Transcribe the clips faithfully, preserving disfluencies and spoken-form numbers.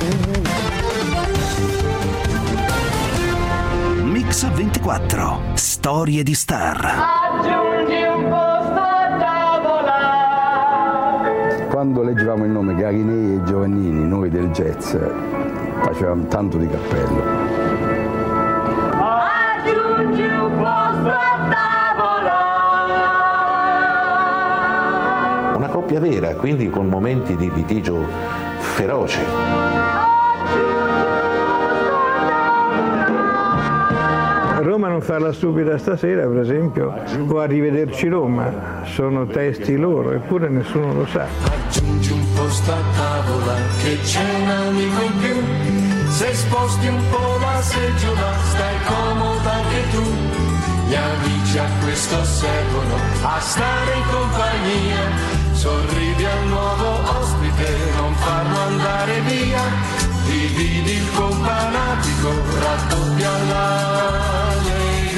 Mix ventiquattro, storie di star. Aggiungi un posto a tavola. Quando leggevamo il nome Garinei e Giovannini, noi del jazz, facevamo tanto di cappello. Aggiungi un posto a tavola. Una coppia vera, quindi con momenti di litigio feroce. Roma non farla stupida stasera, per esempio, o Arrivederci Roma, sono testi loro, eppure nessuno lo sa. Aggiungi un posto a tavola che c'è un amico in più, se sposti un po' la seggiola stai comoda anche tu, gli amici a questo servono a stare in compagnia, sorridi al nuovo ospite, non farlo andare via, dividi il companatico, raddoppia l'allegria.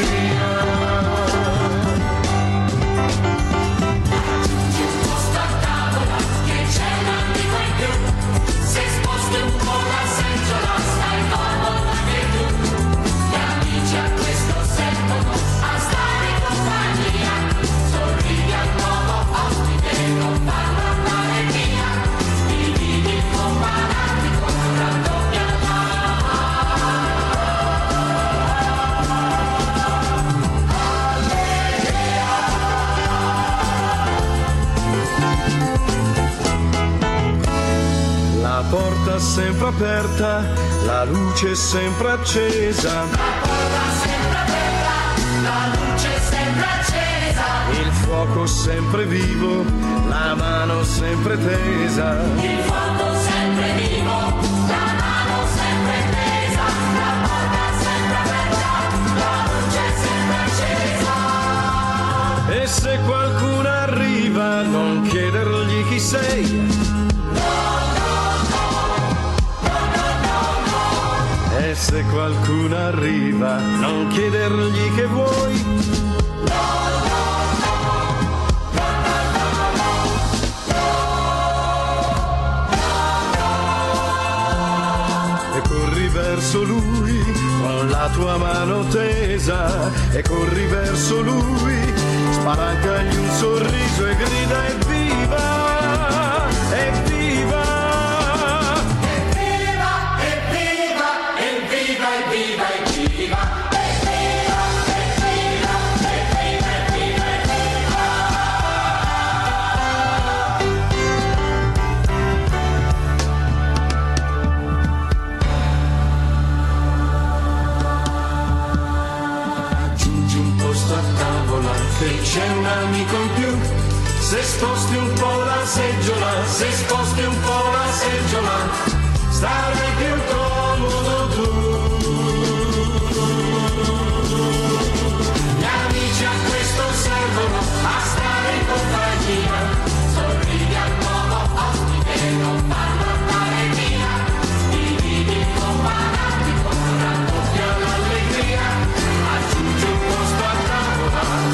Aggiungi un posto a tavola che c'è un amico in più, se sposti un po' la seggiola stai comodo anche tu, gli amici a questo servono a stare in compagnia, sorridi al nuovo ospite, non farlo andare via, dividi il companatico, raddoppia La porta sempre aperta, la luce sempre accesa. La porta sempre aperta, la luce sempre accesa. Il fuoco sempre vivo, la mano sempre tesa. Il fuoco sempre vivo, la mano sempre tesa. La porta sempre aperta, la luce sempre accesa. E se qualcuno arriva, non chiedergli chi sei. E se qualcuno arriva, non chiedergli che vuoi. E corri verso lui con la tua mano tesa, e corri verso lui, spalancagli un sorriso e grida evviva, evviva. Che c'è un amico in più, se sposti un po' la seggiola, se sposti un po' la seggiola, starai più comodo tu. Gli amici a questo servono a stare in compagnia, sorridi al nuovo ospite, non farlo andare via, dividi il companatico, raddoppia l'allegria, aggiungi un posto a tavola.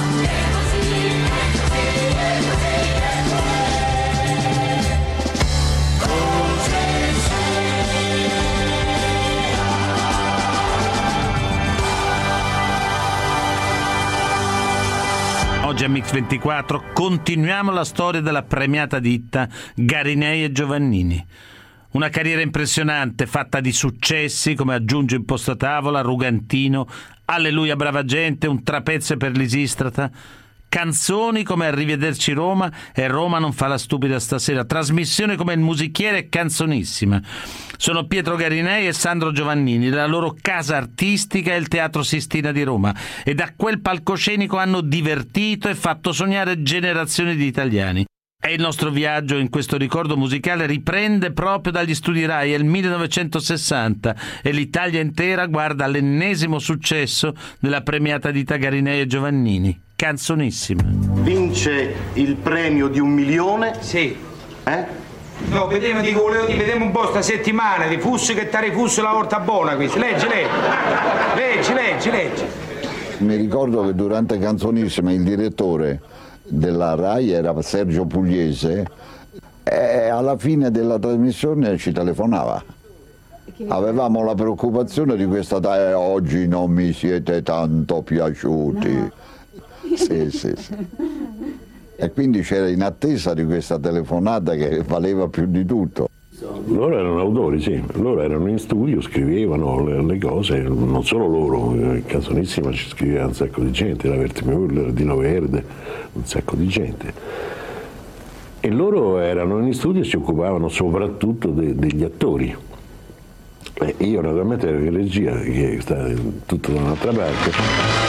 Oggi a Mix ventiquattro continuiamo la storia della premiata ditta Garinei e Giovannini. Una carriera impressionante, fatta di successi come Aggiungi un posto a tavola, Rugantino, Alleluia brava gente, Un trapezzo per Lisistrata, canzoni come Arrivederci Roma e Roma non fa la stupida stasera, trasmissioni come Il musichiere e Canzonissima. Sono Pietro Garinei e Sandro Giovannini, la loro casa artistica è il Teatro Sistina di Roma, e da quel palcoscenico hanno divertito e fatto sognare generazioni di italiani. E il nostro viaggio in questo ricordo musicale riprende proprio dagli studi Rai, è il millenovecentosessanta e l'Italia intera guarda l'ennesimo successo della premiata ditta Garinei e Giovannini, Canzonissima. Vince il premio di un milione? Sì. Eh? No, vediamo, dico, volevo dire, vediamo un po' sta settimana di Fussi che t'ha rifusso la volta buona qui. Leggi, leggi. Leggi, leggi, leggi. Mi ricordo che durante Canzonissima il direttore della Rai era Sergio Pugliese e alla fine della trasmissione ci telefonava avevamo la preoccupazione di questa eh, oggi non mi siete tanto piaciuti. No. Sì, sì, sì. E quindi c'era in attesa di questa telefonata che valeva più di tutto. Loro erano autori, sì, loro erano in studio, scrivevano le, le cose, non solo loro, in Canzonissima ci scriveva un sacco di gente, la Wertmüller, Dino Verde, un sacco di gente. E loro erano in studio e si occupavano soprattutto de, degli attori. E io naturalmente ero in regia, che sta tutto da un'altra parte.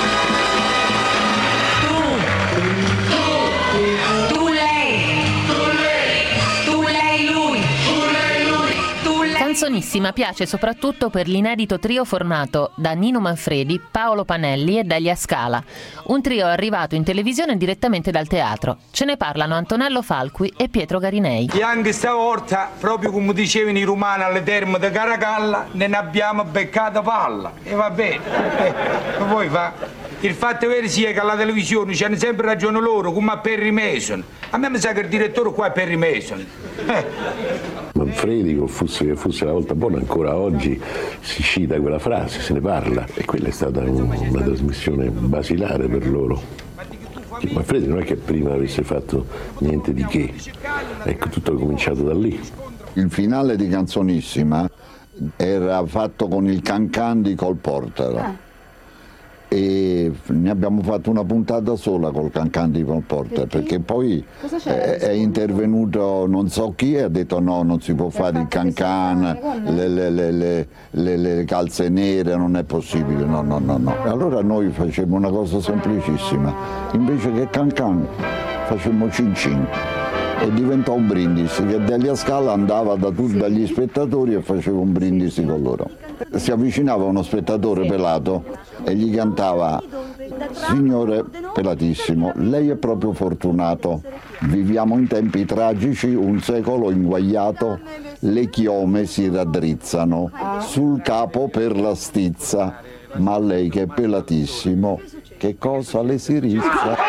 Canzonissima piace soprattutto per l'inedito trio formato da Nino Manfredi, Paolo Panelli e Delia Scala, un trio arrivato in televisione direttamente dal teatro. Ce ne parlano Antonello Falqui e Pietro Garinei. E anche stavolta, proprio come dicevano i romani alle terme di Caracalla, ne abbiamo beccata palla. E va bene, eh, poi va. Il fatto vero sia che alla televisione c'hanno sempre ragione loro, come a Perry Mason. A me mi sa che il direttore qua è Perry Mason. Eh. Manfredi, fosse, fosse la volta buona, ancora oggi si cita quella frase, se ne parla, e quella è stata un, una trasmissione basilare per loro. Manfredi non è che prima avesse fatto niente di che, ecco, tutto è cominciato da lì. Il finale di Canzonissima era fatto con il Can-Can di Cole Porter. Ah. E ne abbiamo fatto una puntata sola col Can-Can di Cole Porter, perché, perché poi è, è intervenuto non so chi e ha detto no, non si può fare il Can-Can, le, le, le, le, le, le calze nere, non è possibile, no, no, no, no. E allora noi facemmo una cosa semplicissima, invece che Can-Can facemmo Cin-Cin. E diventò un brindisi, che Delia Scala andava da tutti, dagli spettatori e faceva un brindisi con loro. Si avvicinava uno spettatore pelato e gli cantava: signore pelatissimo, lei è proprio fortunato, viviamo in tempi tragici, un secolo inguaiato, le chiome si raddrizzano sul capo per la stizza, ma lei che è pelatissimo, che cosa le si rizza?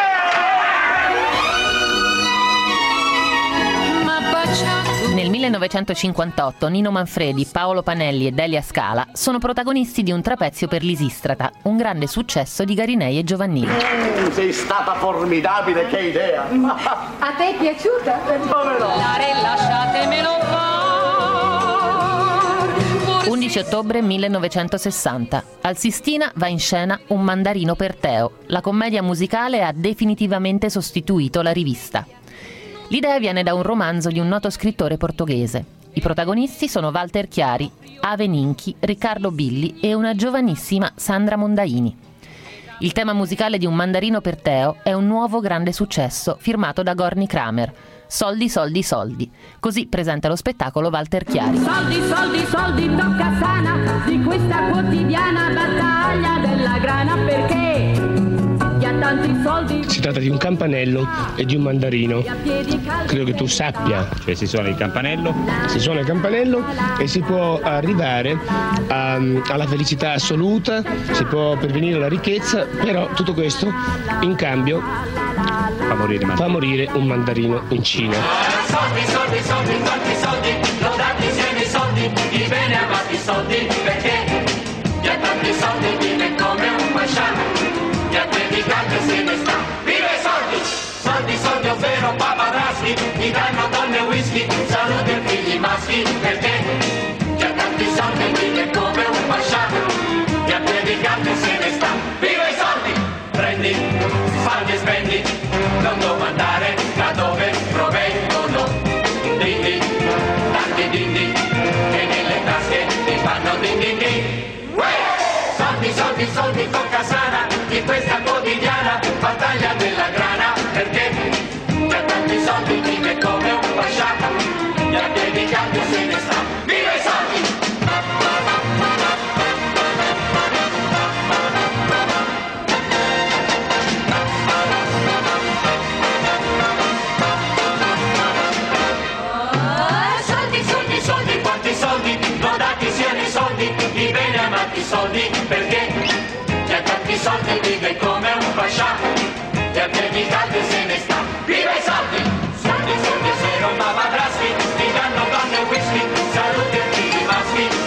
Nel millenovecentocinquantotto Nino Manfredi, Paolo Panelli e Delia Scala sono protagonisti di Un trapezio per Lisistrata, un grande successo di Garinei e Giovannini. Mm, sei stata formidabile, che idea! A te è piaciuta? Dove no? Lasciatemelo fare. undici ottobre millenovecentosessanta. Al Sistina va in scena Un mandarino per Teo. La commedia musicale ha definitivamente sostituito la rivista. L'idea viene da un romanzo di un noto scrittore portoghese. I protagonisti sono Walter Chiari, Ave Ninchi, Riccardo Billi e una giovanissima Sandra Mondaini. Il tema musicale di Un mandarino per Teo è un nuovo grande successo firmato da Gorny Kramer. Soldi, soldi, soldi. Così presenta lo spettacolo Walter Chiari. Soldi, soldi, soldi, tocca sana di questa quotidiana battaglia della grana, perché chi ha tanti soldi. Si tratta di un campanello e di un mandarino. Credo che tu sappia. Cioè si suona il campanello? Si suona il campanello e si può arrivare a, alla felicità assoluta, si può pervenire alla ricchezza, però tutto questo in cambio fa morire, fa morire un mandarino in Cina. Soldi, soldi, soldi, quanti soldi, lodati siano i soldi, i bene amati soldi, perché chi ha tanti soldi vive come un pascià, chi ha dedicato se ne sta, vive i soldi, soldi, soldi ovvero paparazzi, mi danno donne whisky, salute e figli maschi, perché chi ha tanti soldi vive come un pascià, chi ha dedicato se ne sta, vive i soldi, prendi, falli e spendi, non domandare da dove provengono, dindi, tanti dindi, che nelle tasche ti fanno din din din. Soldi, soldi, soldi, tocca sana, di questa quotidiana battaglia della grana, perché chi ha tanti soldi vive come un pascià, gli ha dedicato se ne sta, vive i soldi! I bene amati soldi, perché chi ha tanti soldi vive come un pascià, chi ha dedicato se ne sta, vive i soldi, soldi, soldi, se non ma madraschi, ti danno donne whisky, salute e figli maschi,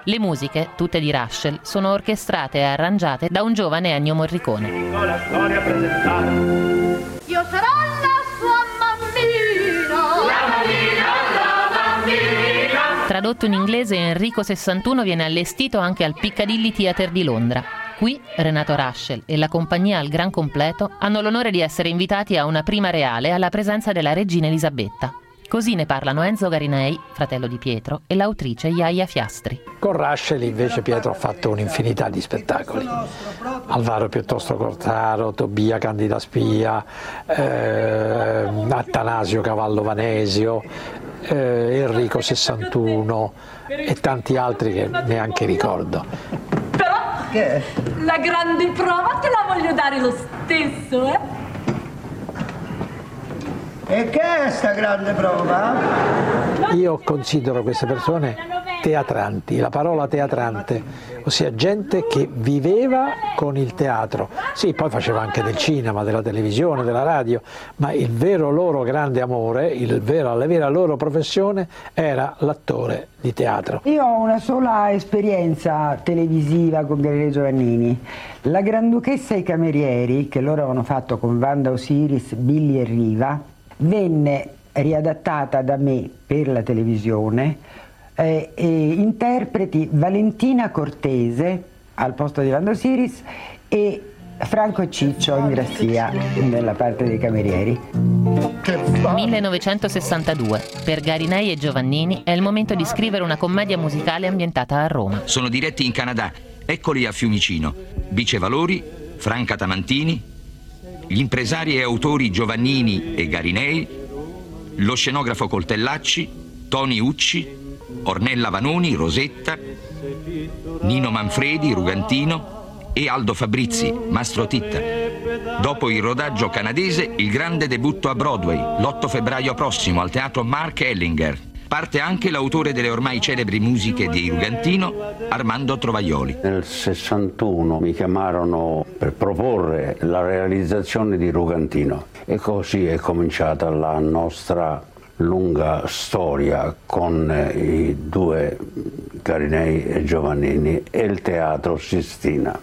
Le musiche, tutte di Raschel, sono orchestrate e arrangiate da un giovane Ennio Morricone. La storia presentata. Io sarò la sua mammina. La mammina, la mammina. Tradotto in inglese, Enrico sessantuno viene allestito anche al Piccadilly Theatre di Londra. Qui Renato Raschel e la compagnia al gran completo hanno l'onore di essere invitati a una prima reale alla presenza della regina Elisabetta. Così ne parlano Enzo Garinei, fratello di Pietro, e l'autrice Iaia Fiastri. Con Raschel invece Pietro ha fatto un'infinità di spettacoli. Alvaro piuttosto Cortaro, Tobia Candida Spia, eh, Attanasio Cavallo Vanesio, eh, Enrico sessantuno e tanti altri che neanche ricordo. Però la grande prova te la voglio dare lo stesso, eh? E che è sta grande prova? Io considero queste persone teatranti, la parola teatrante, ossia gente che viveva con il teatro. Sì, poi faceva anche del cinema, della televisione, della radio, ma il vero loro grande amore, il vero, la vera loro professione era l'attore di teatro. Io ho una sola esperienza televisiva con Garinei Giovannini. La Granduchessa e i camerieri, che loro avevano fatto con Wanda Osiris, Billy e Riva, venne riadattata da me per la televisione, eh, e interpreti Valentina Cortese al posto di Wanda Osiris e Franco Ciccio in Grazia nella parte dei camerieri. millenovecentosessantadue. Per Garinei e Giovannini è il momento di scrivere una commedia musicale ambientata a Roma. Sono diretti in Canada, eccoli a Fiumicino. Bice Valori, Franca Tamantini, gli impresari e autori Giovannini e Garinei, lo scenografo Coltellacci, Toni Ucci, Ornella Vanoni, Rosetta, Nino Manfredi, Rugantino e Aldo Fabrizi, Mastro Titta. Dopo il rodaggio canadese, il grande debutto a Broadway, l'otto febbraio prossimo al teatro Mark Ellinger. Parte anche l'autore delle ormai celebri musiche di Rugantino, Armando Trovaioli. Nel sessantuno mi chiamarono per proporre la realizzazione di Rugantino e così è cominciata la nostra lunga storia con i due Garinei e Giovannini e il Teatro Sistina.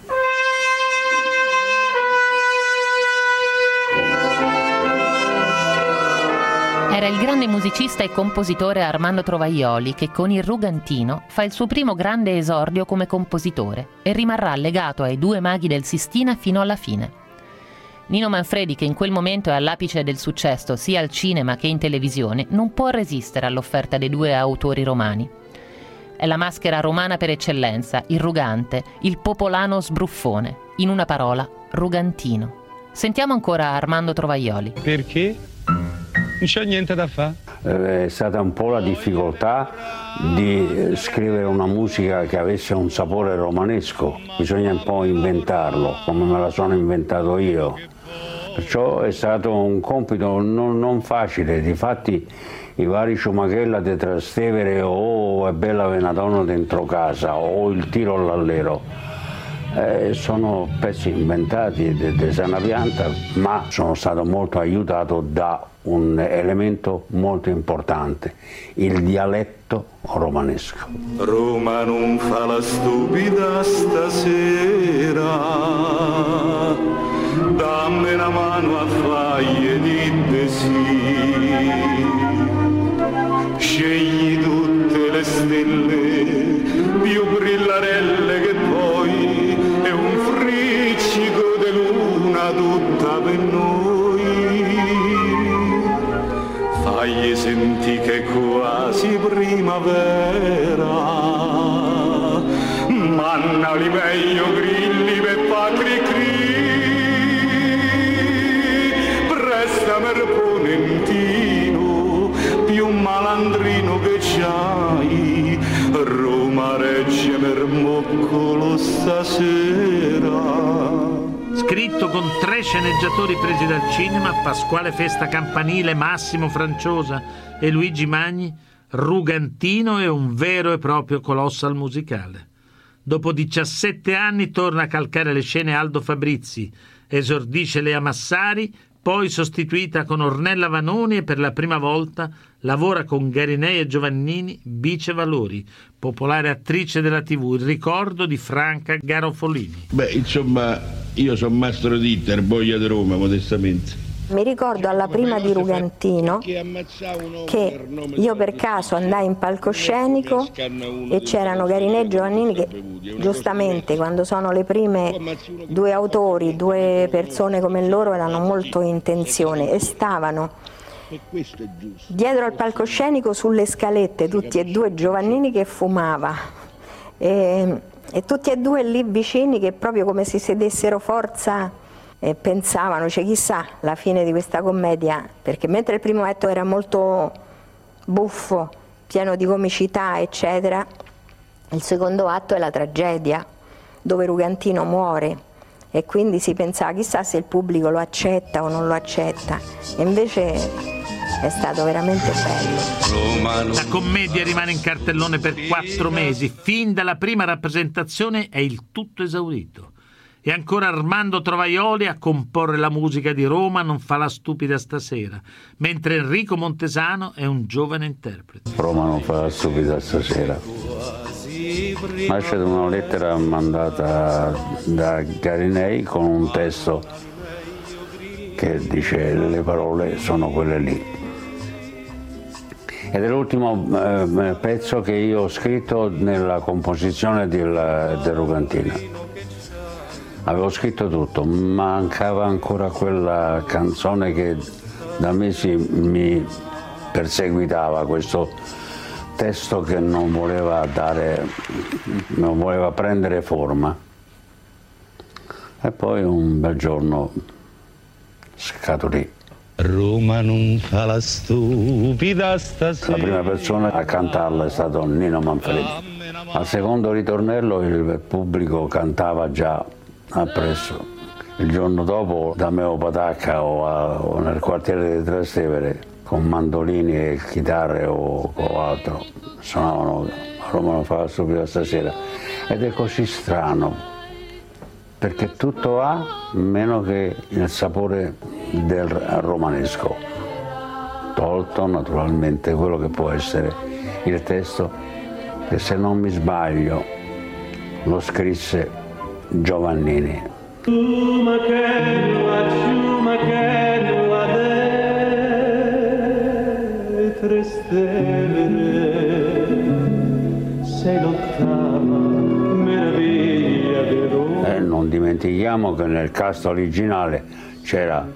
Era il grande musicista e compositore Armando Trovaioli che con il Rugantino fa il suo primo grande esordio come compositore e rimarrà legato ai due maghi del Sistina fino alla fine. Nino Manfredi, che in quel momento è all'apice del successo sia al cinema che in televisione, non può resistere all'offerta dei due autori romani. È la maschera romana per eccellenza, il rugante, il popolano sbruffone. In una parola, Rugantino. Sentiamo ancora Armando Trovaioli. Perché? Non c'è niente da fare. È stata un po' la difficoltà di scrivere una musica che avesse un sapore romanesco. Bisogna un po' inventarlo, come me la sono inventato io. Perciò è stato un compito non, non facile. Difatti i vari Ciumachella di Trastevere o È bella Venadonna dentro casa o Il tiro all'allero. Eh, sono pezzi inventati di sana pianta, ma sono stato molto aiutato da un elemento molto importante, il dialetto romanesco. Roma non fa la stupida stasera, dammi una mano a faglie di sì, scegli tutte le stelle più brillarelle che puoi e un friccico di luna tutta per noi, fagli senti che è quasi primavera, mannali meglio grilli per fa cri cri, prestami il ponentino più malandrino che c'hai, Roma regge per moccolo stasera. Scritto con tre sceneggiatori presi dal cinema, Pasquale Festa Campanile, Massimo Franciosa e Luigi Magni, Rugantino è un vero e proprio colossal musicale. Dopo diciassette anni torna a calcare le scene Aldo Fabrizi, esordisce Lea Massari, poi sostituita con Ornella Vanoni e per la prima volta lavora con Garinei e Giovannini Bice Valori, popolare attrice della tivù, il ricordo di Franca Garofolini. Beh, insomma, io sono Mastro Ditter, boia di Roma, modestamente. Mi ricordo alla prima di Rugantino che io per caso andai in palcoscenico e c'erano Garinei e Giovannini che giustamente quando sono le prime due autori, due persone come loro erano molto in tensione e stavano dietro al palcoscenico sulle scalette tutti e due, Giovannini che fumava e, e tutti e due lì vicini che proprio come se si dessero forza. E pensavano, cioè chissà la fine di questa commedia, perché mentre il primo atto era molto buffo, pieno di comicità eccetera, il secondo atto è la tragedia dove Rugantino muore e quindi si pensava chissà se il pubblico lo accetta o non lo accetta, e invece è stato veramente bello. La commedia rimane in cartellone per quattro mesi, fin dalla prima rappresentazione è il tutto esaurito. E ancora Armando Trovaioli a comporre la musica di Roma non fa la stupida stasera, mentre Enrico Montesano è un giovane interprete. Roma non fa la stupida stasera. Nasce da una lettera mandata da Garinei con un testo che dice le parole sono quelle lì. Ed è l'ultimo eh, pezzo che io ho scritto nella composizione del, del Rugantino. Avevo scritto tutto, mancava ancora quella canzone che da mesi mi perseguitava, questo testo che non voleva dare, non voleva prendere forma. E poi un bel giorno scaturì. Roma non fa la stupida stasera. La prima persona a cantarla è stato Nino Manfredi. Al secondo ritornello il pubblico cantava già appresso. Il giorno dopo da Meo Patacca o, a, o nel quartiere di Trastevere con mandolini e chitarre o, o altro suonavano Roma non fa la stupida stasera, ed è così strano perché tutto ha meno che il sapore del romanesco, tolto naturalmente quello che può essere il testo, che se non mi sbaglio lo scrisse Giovannini. E non dimentichiamo che nel cast originale c'era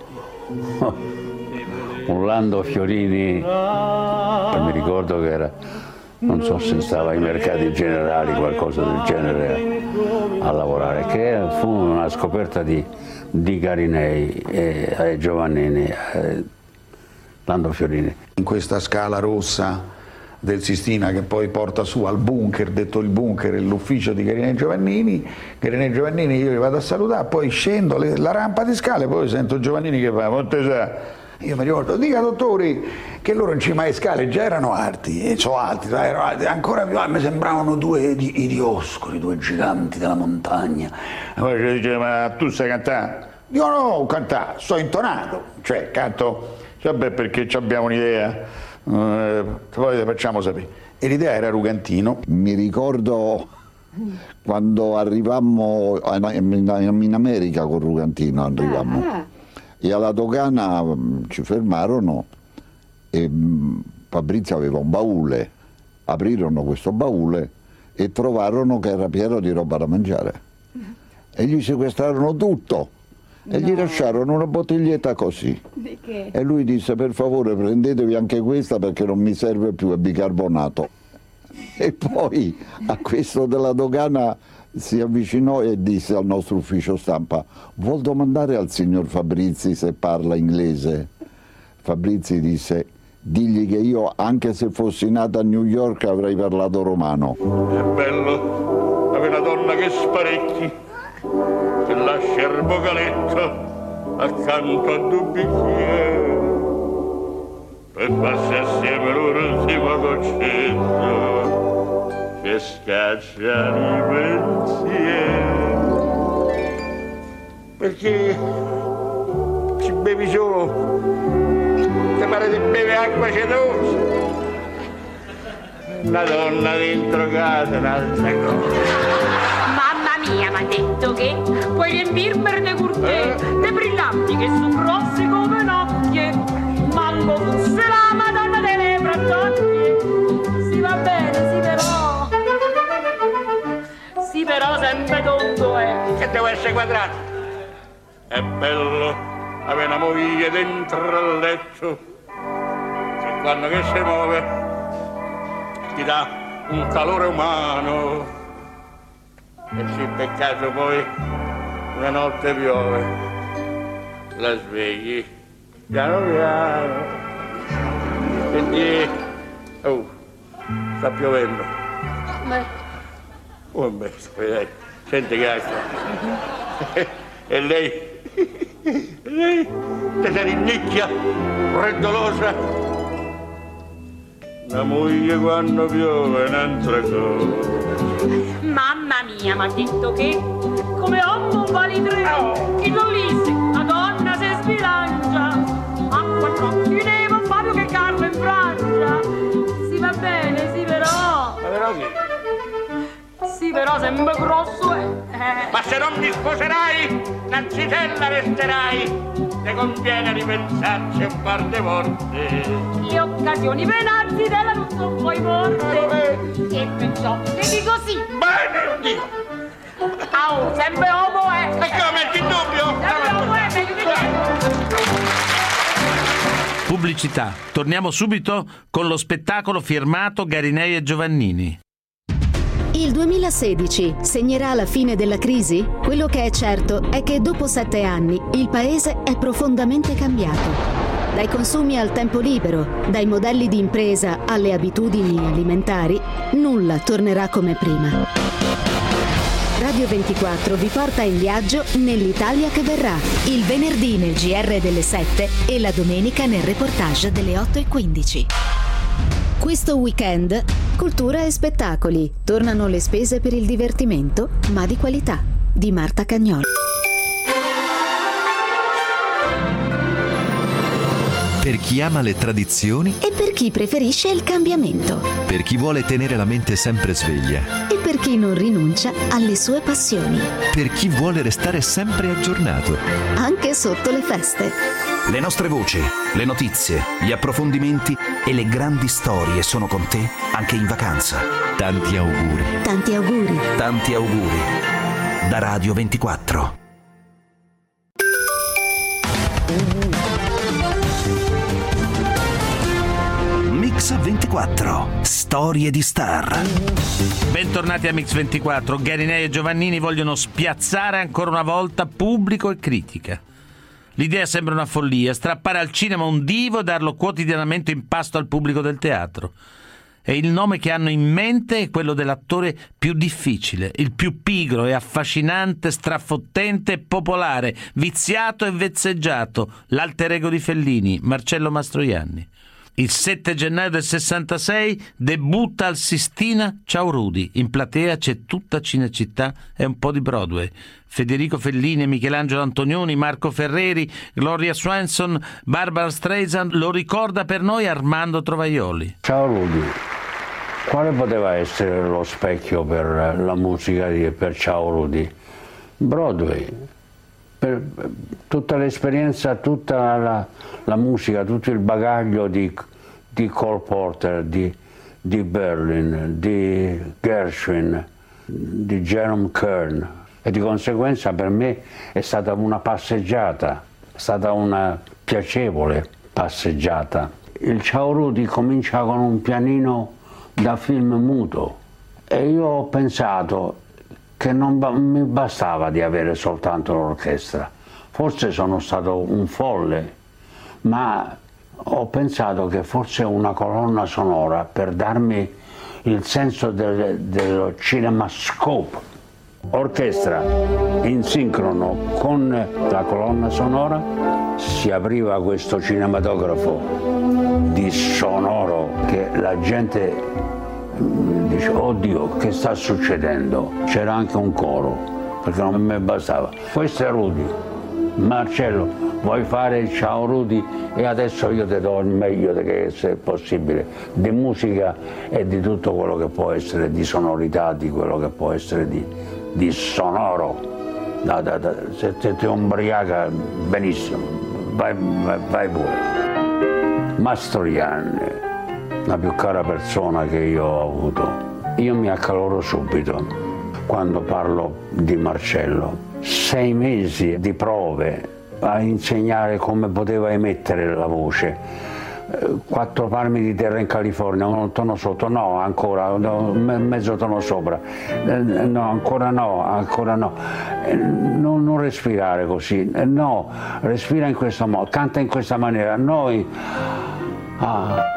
un Lando Fiorini, che mi ricordo che era, non so se stava ai mercati generali, qualcosa del genere, a lavorare, che fu una scoperta di, di Garinei e, e Giovannini, e Lando Fiorini. In questa scala rossa del Sistina che poi porta su al bunker, detto il bunker, l'ufficio di Garinei Giovannini, Garinei Giovannini io li vado a salutare, poi scendo le, la rampa di scale, poi sento Giovannini che fa Montesano. Io mi ricordo, dica dottori che loro in cima alle scale già erano alti, e so alti, erano alti, ancora più alti, mi sembravano due di, i dioscuri, due giganti della montagna. E poi ci dice, ma tu sai cantare? Dico no, cantare, sto intonato, cioè canto, vabbè perché abbiamo un'idea, eh, poi le facciamo sapere. E l'idea era Rugantino. Mi ricordo quando arrivammo in America con Rugantino, arrivammo. Ah, ah. E alla dogana ci fermarono e Fabrizio aveva un baule, aprirono questo baule e trovarono che era pieno di roba da mangiare e gli sequestrarono tutto e no. Gli lasciarono una bottiglietta così. Di che? E lui disse per favore prendetevi anche questa perché non mi serve più, è bicarbonato. E poi a questo della dogana si avvicinò e disse al nostro ufficio stampa: vuol domandare al signor Fabrizi se parla inglese? Fabrizi disse: digli che io, anche se fossi nata a New York, avrei parlato romano. È bello avere una donna che sparecchi, che lascia il bocaletto accanto a due bicchieri per farsi assieme l'ultimo concetto che scaccia i pensieri, perché ci bevi solo, ti pare di bere acqua cedosa. La donna dentro casa, un'altra cosa. Mamma mia, mi ha detto che puoi riempirmi di curte, di brillanti che sono grossi come nocchie. Manco fosse la Madonna delle Brattocchie. Si va bene, sì però. Sì però sempre tonto è. Che deve essere quadrato. È bello avere una moglie dentro al letto. Che quando che si muove ti dà un calore umano. E se per caso poi una notte piove, la svegli piano piano e di... oh, sta piovendo. Ma... oh, beh, senti che acqua. E lei, lei, te sei nicchia, freddolosa. La moglie quando piove è un'altra cosa. Mamma mia, mi ha detto che come uomo vali tre, chi non lisse, la donna si sbilancia. A quattro occhi nevo, Fabio che Carlo in Francia. Si va bene, sì però. Ma però che? Sì però sempre grosso è. Eh. Ma se non mi sposerai, una zitella resterai. Te conviene ripensarci un par di volte. Le occasioni venazzi della non sono poi morte. E perciò ti dico sì. Bene, dico. Ah, oh, sempre uomo è. E che lo metti in dubbio? Sempre uomo è, meglio di te. Pubblicità. Torniamo subito con lo spettacolo firmato Garinei e Giovannini. Il duemilasedici segnerà la fine della crisi? Quello che è certo è che dopo sette anni il paese è profondamente cambiato. Dai consumi al tempo libero, dai modelli di impresa alle abitudini alimentari, nulla tornerà come prima. Radio ventiquattro vi porta in viaggio nell'Italia che verrà, il venerdì nel G R delle sette e la domenica nel reportage delle otto e quindici. Questo weekend, cultura e spettacoli. Tornano le spese per il divertimento, ma di qualità. Di Marta Cagnoli. Per chi ama le tradizioni E per chi preferisce il cambiamento. per chi vuole tenere la mente sempre sveglia, E per chi non rinuncia alle sue passioni. per chi vuole restare sempre aggiornato. Anche sotto le feste. Le nostre voci, le notizie, gli approfondimenti e le grandi storie sono con te anche in vacanza. Tanti auguri. Tanti auguri. Tanti auguri. Da Radio ventiquattro. Mix ventiquattro. Storie di star. Bentornati a Mix ventiquattro. Garinei e Giovannini vogliono spiazzare ancora una volta pubblico e critica. L'idea sembra una follia, strappare al cinema un divo e darlo quotidianamente in pasto al pubblico del teatro. E il nome che hanno in mente è quello dell'attore più difficile, il più pigro e affascinante, strafottente e popolare, viziato e vezzeggiato, l'alter ego di Fellini, Marcello Mastroianni. Il sette gennaio del sessantasei debutta al Sistina Ciao Rudy. In platea c'è tutta Cinecittà e un po' di Broadway. Federico Fellini, Michelangelo Antonioni, Marco Ferreri, Gloria Swanson, Barbara Streisand, lo ricorda per noi Armando Trovaioli. Ciao Rudy, quale poteva essere lo specchio per la musica di per Ciao Rudy? Broadway. Per tutta l'esperienza, tutta la, la musica, tutto il bagaglio di, di Cole Porter, di, di Berlin, di Gershwin, di Jerome Kern, e di conseguenza per me è stata una passeggiata, è stata una piacevole passeggiata. Il Ciao Rudy comincia con un pianino da film muto e io ho pensato che non mi bastava di avere soltanto l'orchestra. Forse sono stato un folle, ma ho pensato che forse una colonna sonora per darmi il senso del, dello cinemascope. Orchestra in sincrono con la colonna sonora, si apriva questo cinematografo di sonoro che la gente dice oddio che sta succedendo, c'era anche un coro perché non mi bastava. Questo è Rudy, Marcello vuoi fare Ciao Rudy e adesso io ti do il meglio che se è possibile di musica e di tutto quello che può essere di sonorità, di quello che può essere di, di sonoro. Da, da, da, se, se ti ubriaca benissimo, vai, vai, vai pure. Mastroianni, la più cara persona che io ho avuto. Io mi accaloro subito quando parlo di Marcello. Sei mesi di prove a insegnare come poteva emettere la voce. Quattro palmi di terra in California, un tono sotto, no, ancora, no, mezzo tono sopra, no, ancora no, ancora no. Non, non respirare così, no, respira in questo modo, canta in questa maniera. Noi... Ah.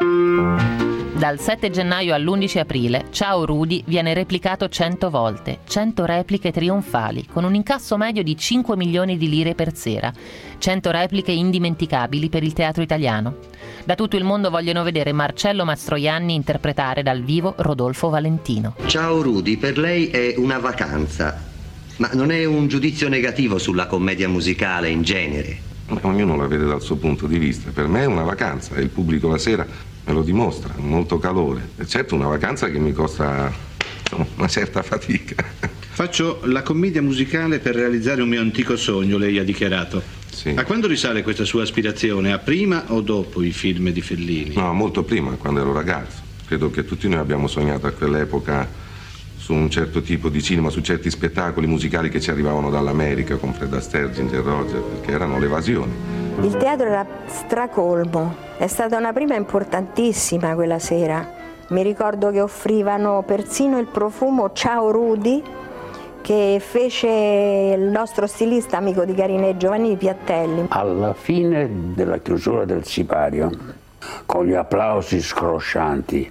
Dal sette gennaio all'undici aprile, Ciao Rudy viene replicato cento volte, cento repliche trionfali, con un incasso medio di cinque milioni di lire per sera, cento repliche indimenticabili per il teatro italiano. Da tutto il mondo vogliono vedere Marcello Mastroianni interpretare dal vivo Rodolfo Valentino. Ciao Rudy, per lei è una vacanza, ma non è un giudizio negativo sulla commedia musicale in genere. Ognuno la vede dal suo punto di vista. Per me è una vacanza e il pubblico la sera me lo dimostra, molto calore. E certo una vacanza che mi costa insomma, una certa fatica. Faccio la commedia musicale per realizzare un mio antico sogno, lei ha dichiarato. Sì. A quando risale questa sua aspirazione? A prima o dopo i film di Fellini? No, molto prima, quando ero ragazzo. Credo che tutti noi abbiamo sognato a quell'epoca su un certo tipo di cinema, su certi spettacoli musicali che ci arrivavano dall'America con Fred Astaire, Ginger Rogers, perché erano l'evasione. Il teatro era stracolmo, è stata una prima importantissima quella sera. Mi ricordo che offrivano persino il profumo Ciao Rudy che fece il nostro stilista amico di Garinei Giovannini, Piattelli. Alla fine della chiusura del sipario, con gli applausi scroscianti,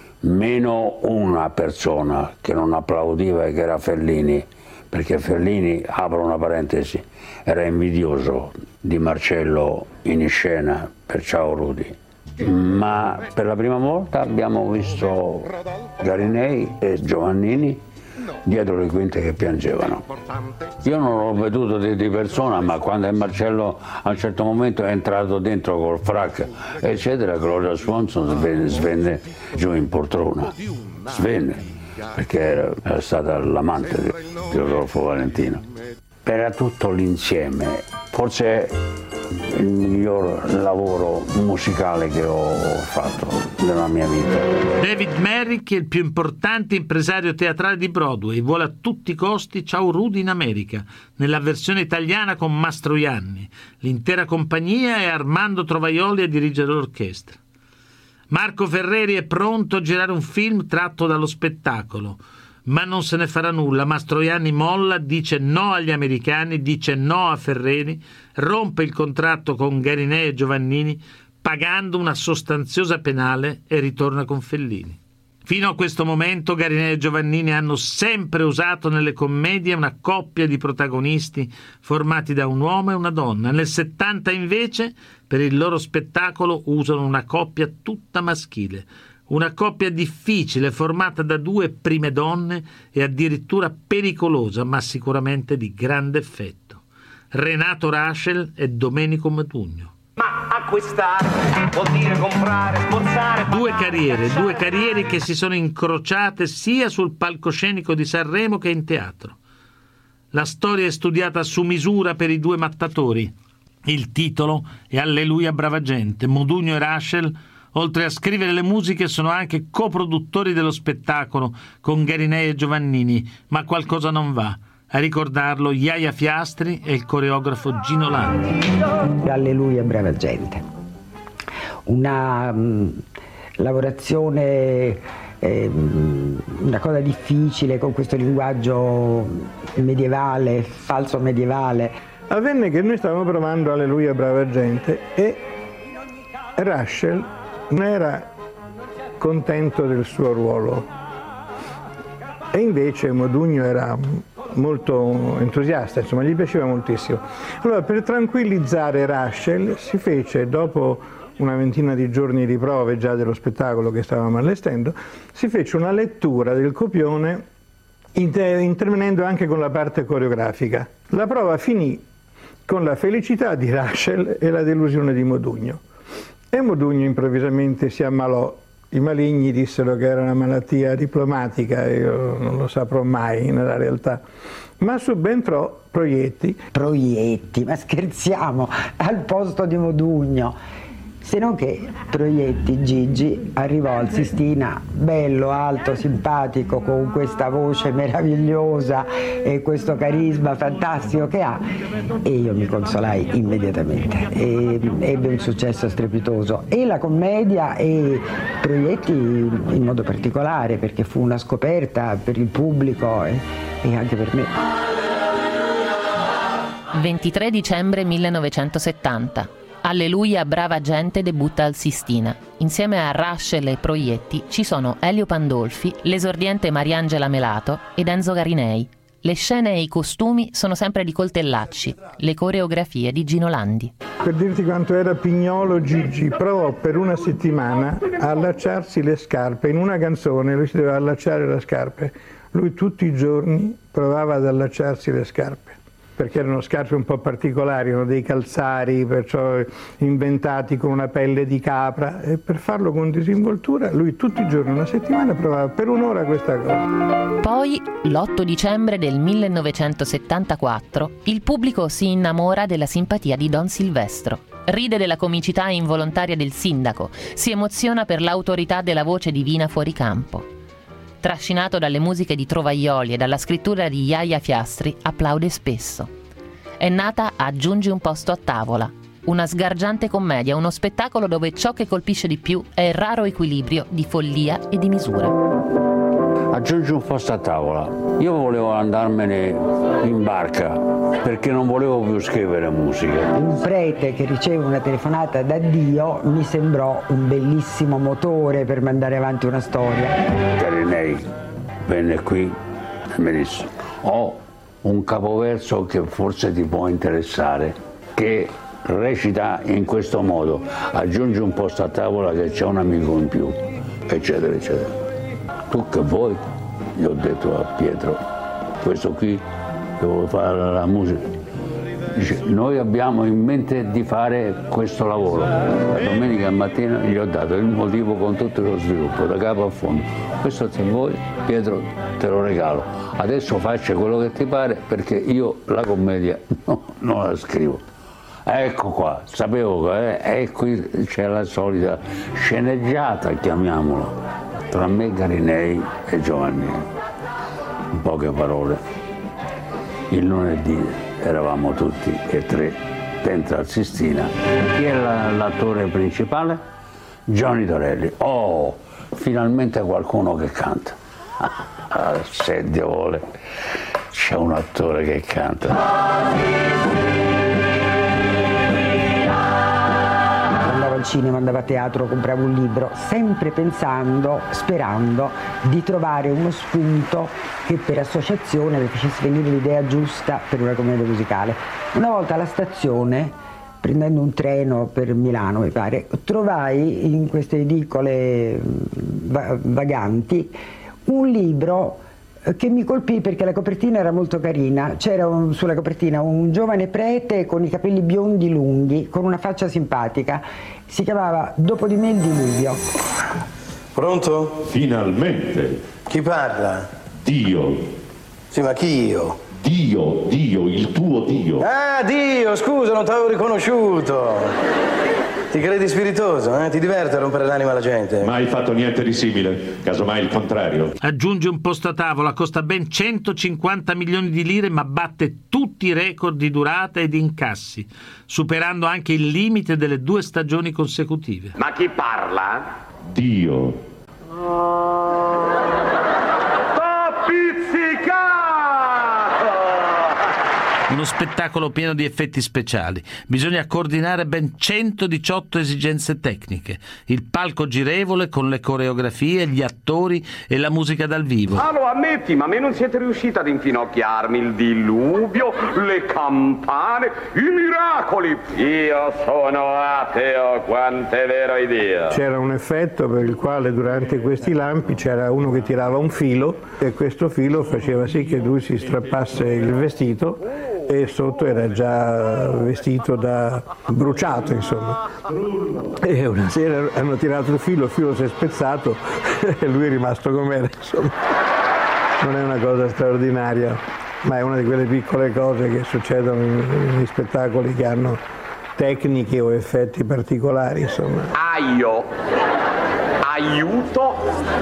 meno una persona che non applaudiva e che era Fellini, perché Fellini, apro una parentesi, era invidioso di Marcello in scena per Ciao Rudy. Ma per la prima volta abbiamo visto Garinei e Giovannini dietro le quinte che piangevano. Io non l'ho veduto di, di persona, ma quando è Marcello a un certo momento è entrato dentro col frac eccetera, Gloria Swanson svenne, svenne giù in poltrona, svenne, perché era, era stata l'amante di, di Rodolfo Valentino. Era tutto l'insieme, forse il miglior lavoro musicale che ho fatto nella mia vita. David Merrick è il più importante impresario teatrale di Broadway, vuole a tutti i costi Ciao Rudy in America, nella versione italiana con Mastroianni. L'intera compagnia è Armando Trovaioli a dirigere l'orchestra. Marco Ferreri è pronto a girare un film tratto dallo spettacolo, ma non se ne farà nulla. Mastroianni molla, dice no agli americani, dice no a Ferreri, rompe il contratto con Garinei e Giovannini pagando una sostanziosa penale e ritorna con Fellini. Fino a questo momento Garinei e Giovannini hanno sempre usato nelle commedie una coppia di protagonisti formati da un uomo e una donna. Nel settanta invece per il loro spettacolo usano una coppia tutta maschile. Una coppia difficile, formata da due prime donne e addirittura pericolosa, ma sicuramente di grande effetto. Renato Rachel e Domenico Modugno. Ma acquistare vuol dire comprare, sborsare. Due carriere, due carriere che si sono incrociate sia sul palcoscenico di Sanremo che in teatro. La storia è studiata su misura per i due mattatori. Il titolo è Alleluia brava gente. Modugno e Rachel, oltre a scrivere le musiche, sono anche coproduttori dello spettacolo con Garinei e Giovannini, ma qualcosa non va. A ricordarlo Iaia Fiastri e il coreografo Gino Landi. Alleluia brava gente. Una mh, lavorazione, eh, una cosa difficile con questo linguaggio medievale, falso medievale. Avvenne che noi stavamo provando Alleluia brava gente e Rachel non era contento del suo ruolo e invece Modugno era molto entusiasta, insomma gli piaceva moltissimo. Allora per tranquillizzare Rachel si fece, dopo una ventina di giorni di prove già dello spettacolo che stavamo allestendo, si fece una lettura del copione inter- intervenendo anche con la parte coreografica. La prova finì con la felicità di Rachel e la delusione di Modugno. E Modugno improvvisamente si ammalò. I maligni dissero che era una malattia diplomatica, io non lo saprò mai nella realtà. Ma subentrò Proietti. Proietti, ma scherziamo, al posto di Modugno. Se non che Proietti, Gigi, arrivò al Sistina bello, alto, simpatico, con questa voce meravigliosa e questo carisma fantastico che ha, e io mi consolai immediatamente. E ebbe un successo strepitoso. E la commedia e Proietti in modo particolare, perché fu una scoperta per il pubblico e, e anche per me. ventitré dicembre millenovecentosettanta. Alleluia brava gente debutta al Sistina. Insieme a Rachel e Proietti ci sono Elio Pandolfi, l'esordiente Mariangela Melato ed Enzo Garinei. Le scene e i costumi sono sempre di Coltellacci, le coreografie di Gino Landi. Per dirti quanto era pignolo, Gigi provò per una settimana a allacciarsi le scarpe. In una canzone lui si doveva allacciare le scarpe. Lui tutti i giorni provava ad allacciarsi le scarpe, perché erano scarpe un po' particolari, erano dei calzari, perciò inventati con una pelle di capra, e per farlo con disinvoltura lui tutti i giorni, una settimana, provava per un'ora questa cosa. Poi, l'otto dicembre del millenovecentosettantaquattro, il pubblico si innamora della simpatia di Don Silvestro. Ride della comicità involontaria del sindaco, si emoziona per l'autorità della voce divina fuori campo. Trascinato dalle musiche di Trovaioli e dalla scrittura di Iaia Fiastri, applaude spesso. È nata Aggiungi un posto a tavola, una sgargiante commedia, uno spettacolo dove ciò che colpisce di più è il raro equilibrio di follia e di misura. Aggiungi un posto a tavola. Io volevo andarmene in barca perché non volevo più scrivere musica. Un prete che riceve una telefonata da Dio mi sembrò un bellissimo motore per mandare avanti una storia. Garinei venne qui e mi disse: ho un capoverso che forse ti può interessare, che recita in questo modo: aggiungi un posto a tavola che c'è un amico in più, eccetera eccetera. Tu che vuoi? Gli ho detto a Pietro, questo qui devo fare la musica. Dice, noi abbiamo in mente di fare questo lavoro. La domenica mattina gli ho dato il motivo con tutto lo sviluppo, da capo a fondo. Questo se vuoi, Pietro, te lo regalo. Adesso faccia quello che ti pare, perché io la commedia no, non la scrivo. Ecco qua, sapevo che eh, e qui c'è la solita sceneggiata, chiamiamola, tra me, Garinei e Giovannini. In poche parole, il lunedì eravamo tutti e tre dentro al Sistina. Chi è la, l'attore principale? Johnny Torelli. Oh, finalmente qualcuno che canta. Ah, se Dio vuole, c'è un attore che canta. Al cinema, andavo a teatro, compravo un libro, sempre pensando, sperando di trovare uno spunto che per associazione mi facesse venire l'idea giusta per una commedia musicale. Una volta alla stazione, prendendo un treno per Milano, mi pare, trovai in queste edicole vaganti un libro che mi colpì perché la copertina era molto carina. C'era un, sulla copertina un giovane prete con i capelli biondi lunghi, con una faccia simpatica. Si chiamava Dopo di me il diluvio. Pronto? Finalmente! Chi parla? Dio! Sì, ma chi io? Dio, Dio, il tuo Dio! Ah, Dio, scusa, non t'avevo riconosciuto! Ti credi spiritoso, eh? Ti diverte a rompere l'anima alla gente? Mai fatto niente di simile, casomai il contrario. Aggiunge un posto a tavola, costa ben centocinquanta milioni di lire, ma batte tutti i record di durata e di incassi, superando anche il limite delle due stagioni consecutive. Ma chi parla? Dio. Uno spettacolo pieno di effetti speciali. Bisogna coordinare ben centodiciotto esigenze tecniche. Il palco girevole con le coreografie, gli attori e la musica dal vivo. Ah, lo ammetti, ma a me non siete riusciti ad infinocchiarmi il diluvio, le campane, i miracoli. Io sono ateo, quant'è vero Dio. C'era un effetto per il quale durante questi lampi c'era uno che tirava un filo e questo filo faceva sì che lui si strappasse il vestito e sotto era già vestito da bruciato, insomma. E una sera hanno tirato il filo, il filo si è spezzato e lui è rimasto com'era, insomma. Non è una cosa straordinaria, ma è una di quelle piccole cose che succedono negli spettacoli che hanno tecniche o effetti particolari, insomma. Aio, aiuto,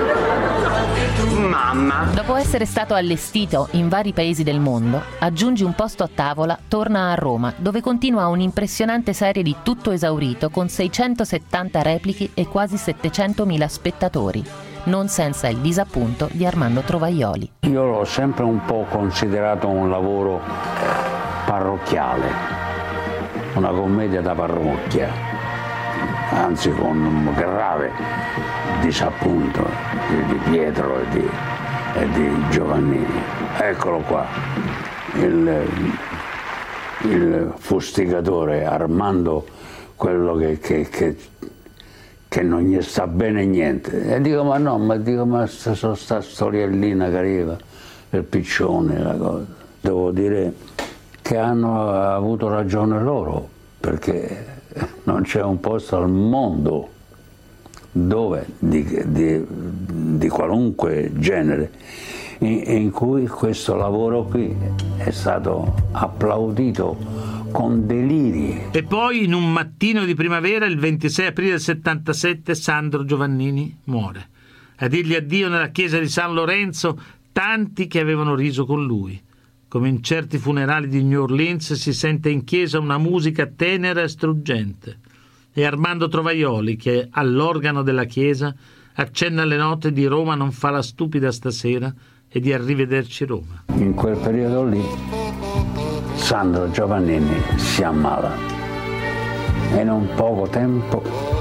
mamma. Dopo essere stato allestito in vari paesi del mondo, aggiunge un posto a tavola, torna a Roma, dove continua un'impressionante serie di tutto esaurito con seicentosettanta repliche e quasi settecentomila spettatori, non senza il disappunto di Armando Trovaioli. Io l'ho sempre un po' considerato un lavoro parrocchiale, una commedia da parrocchia, anzi con un grave disappunto di, di Pietro e di, e di Giovannini. Eccolo qua, il, il fustigatore armando quello che, che, che, che non gli sta bene niente. E dico, ma no, ma dico, ma sta, sta storiellina che arriva, il piccione, la cosa. Devo dire che hanno avuto ragione loro, perché non c'è un posto al mondo dove, di, di, di qualunque genere, in, in cui questo lavoro qui è stato applaudito con deliri. E poi in un mattino di primavera, il ventisei aprile del settantasette, Sandro Giovannini muore. A dirgli addio nella chiesa di San Lorenzo tanti che avevano riso con lui. Come in certi funerali di New Orleans si sente in chiesa una musica tenera e struggente. E Armando Trovaioli, che all'organo della chiesa accenna le note di Roma non fa la stupida stasera e di Arrivederci Roma. In quel periodo lì Sandro Giovannini si ammala e in un poco tempo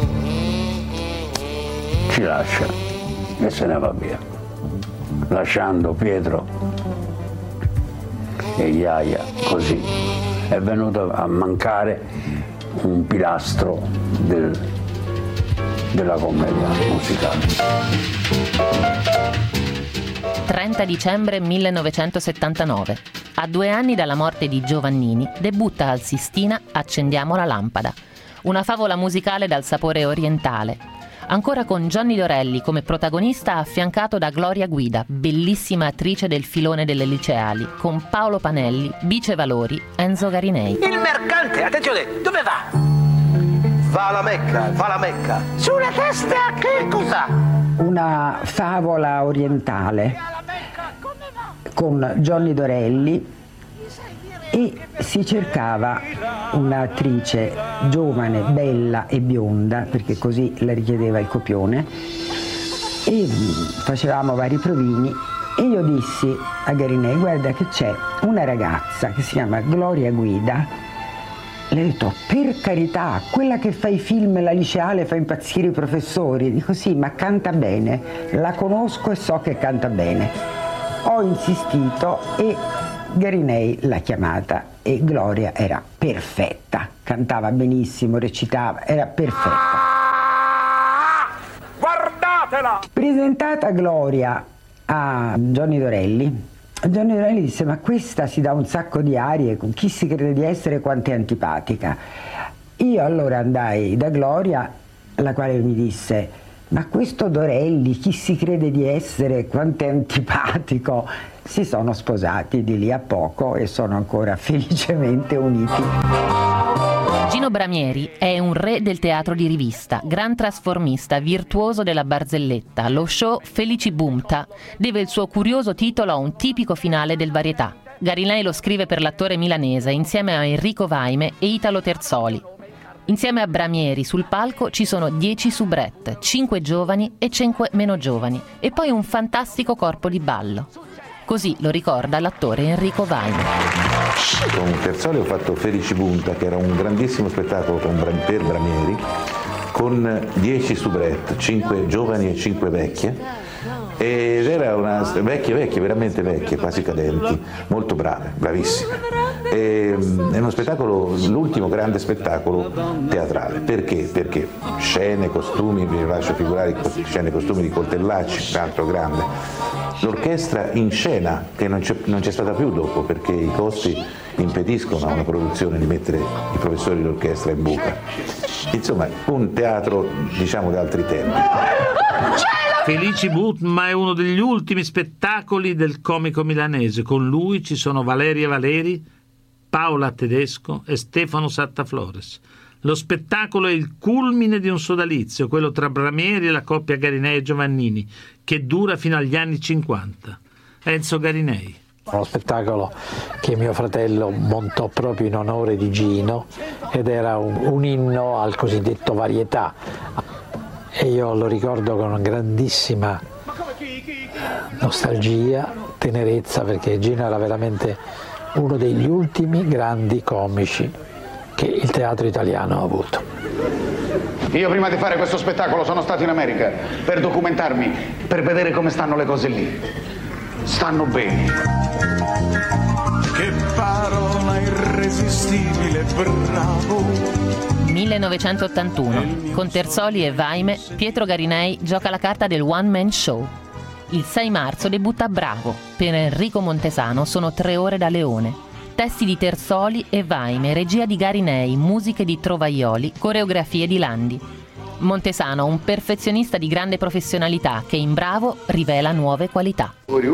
ci lascia e se ne va via, lasciando Pietro e Iaia. Così è venuto a mancare un pilastro del, della commedia musicale. trenta dicembre millenovecentosettantanove. A due anni dalla morte di Giovannini, debutta al Sistina Accendiamo la lampada, una favola musicale dal sapore orientale. Ancora con Johnny Dorelli come protagonista, affiancato da Gloria Guida, bellissima attrice del filone delle liceali, con Paolo Panelli, Bice Valori, Enzo Garinei. Il mercante, attenzione, dove va? Va alla Mecca, va alla Mecca. Sulla testa che cosa? Una favola orientale con Johnny Dorelli, e si cercava un'attrice giovane, bella e bionda, perché così la richiedeva il copione, e facevamo vari provini e io dissi a Garinei: guarda che c'è una ragazza che si chiama Gloria Guida. Le ho detto: per carità, quella che fa i film, la liceale, fa impazzire i professori. Dico: sì, ma canta bene, la conosco e so che canta bene. Ho insistito e Garinei l'ha chiamata e Gloria era perfetta, cantava benissimo, recitava, era perfetta. Guardatela! Presentata Gloria a Johnny Dorelli, Johnny Dorelli disse: ma questa si dà un sacco di arie, con chi si crede di essere, quanto è antipatica. Io allora andai da Gloria, la quale mi disse: ma questo Dorelli, chi si crede di essere, quanto è antipatico. Si sono sposati di lì a poco e sono ancora felicemente uniti. Gino Bramieri è un re del teatro di rivista, gran trasformista, virtuoso della barzelletta. Lo show Felicibunta deve il suo curioso titolo a un tipico finale del varietà. Garinei lo scrive per l'attore milanese insieme a Enrico Vaime e Italo Terzoli. Insieme a Bramieri sul palco ci sono dieci soubrette, cinque giovani e cinque meno giovani, e poi un fantastico corpo di ballo. Così lo ricorda l'attore Enrico Vaime. Con Terzoli ho fatto Felicibunta, che era un grandissimo spettacolo con, per Bramieri, con dieci soubrette, cinque giovani e cinque vecchie, ed era una vecchie vecchie, veramente vecchie, quasi cadenti, molto brave, bravissime. è uno spettacolo, l'ultimo grande spettacolo teatrale. Perché? Perché scene, costumi, vi lascio figurare scene, costumi di Coltellacci, l'altro grande. L'orchestra in scena, che non c'è, non c'è stata più dopo, perché i costi impediscono a una produzione di mettere i professori d'orchestra in buca. Insomma, un teatro, diciamo, di altri tempi. Felice Butma è uno degli ultimi spettacoli del comico milanese. Con lui ci sono Valeria Valeri, Paola Tedesco e Stefano Sattaflores. Lo spettacolo è il culmine di un sodalizio, quello tra Bramieri e la coppia Garinei e Giovannini, che dura fino agli anni cinquanta. Enzo Garinei. Uno spettacolo che mio fratello montò proprio in onore di Gino ed era un, un inno al cosiddetto varietà. E io lo ricordo con una grandissima nostalgia, tenerezza, perché Gino era veramente uno degli ultimi grandi comici che il teatro italiano ha avuto. Io prima di fare questo spettacolo sono stato in America per documentarmi, per vedere come stanno le cose lì. Stanno bene. Che parola irresistibile, bravo. millenovecentottantuno. Con Terzoli e Vaime, Pietro Garinei gioca la carta del one man show. Il sei marzo debutta Bravo. Per Enrico Montesano sono tre ore da leone. Testi di Terzoli e Vaime, regia di Garinei, musiche di Trovaioli, coreografie di Landi. Montesano, un perfezionista di grande professionalità che in Bravo rivela nuove qualità.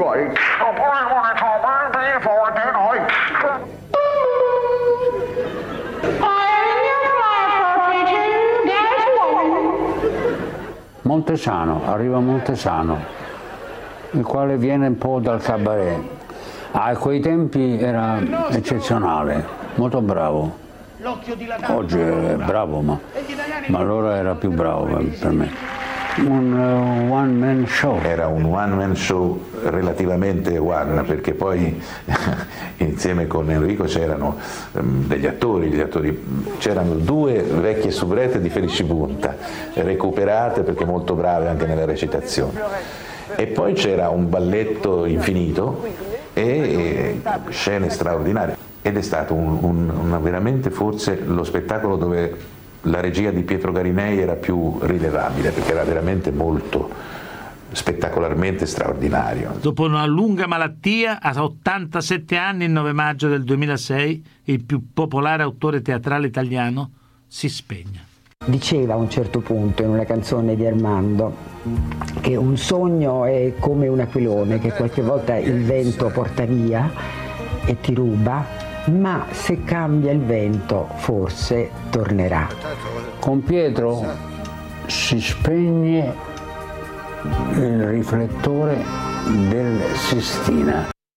Montesano, arriva Montesano, il quale viene un po' dal cabaret. A quei tempi era eccezionale, molto bravo. Oggi è bravo, ma, ma allora era più bravo per me. Un uh, one man show. Era un one man show relativamente one, perché poi insieme con Enrico c'erano um, degli attori, gli attori, c'erano due vecchie soubrette di Felici Punta, recuperate perché molto brave anche nella recitazione. E poi c'era un balletto infinito e, e scene straordinarie. Ed è stato un, un, una, veramente forse lo spettacolo dove la regia di Pietro Garinei era più rilevabile, perché era veramente molto spettacolarmente straordinario. Dopo una lunga malattia, a ottantasette anni, il nove maggio del duemilasei, il più popolare autore teatrale italiano si spegne. Diceva a un certo punto in una canzone di Armando che un sogno è come un aquilone che qualche volta il vento porta via e ti ruba, ma se cambia il vento forse tornerà. Con Pietro si spegne il riflettore del Sistina.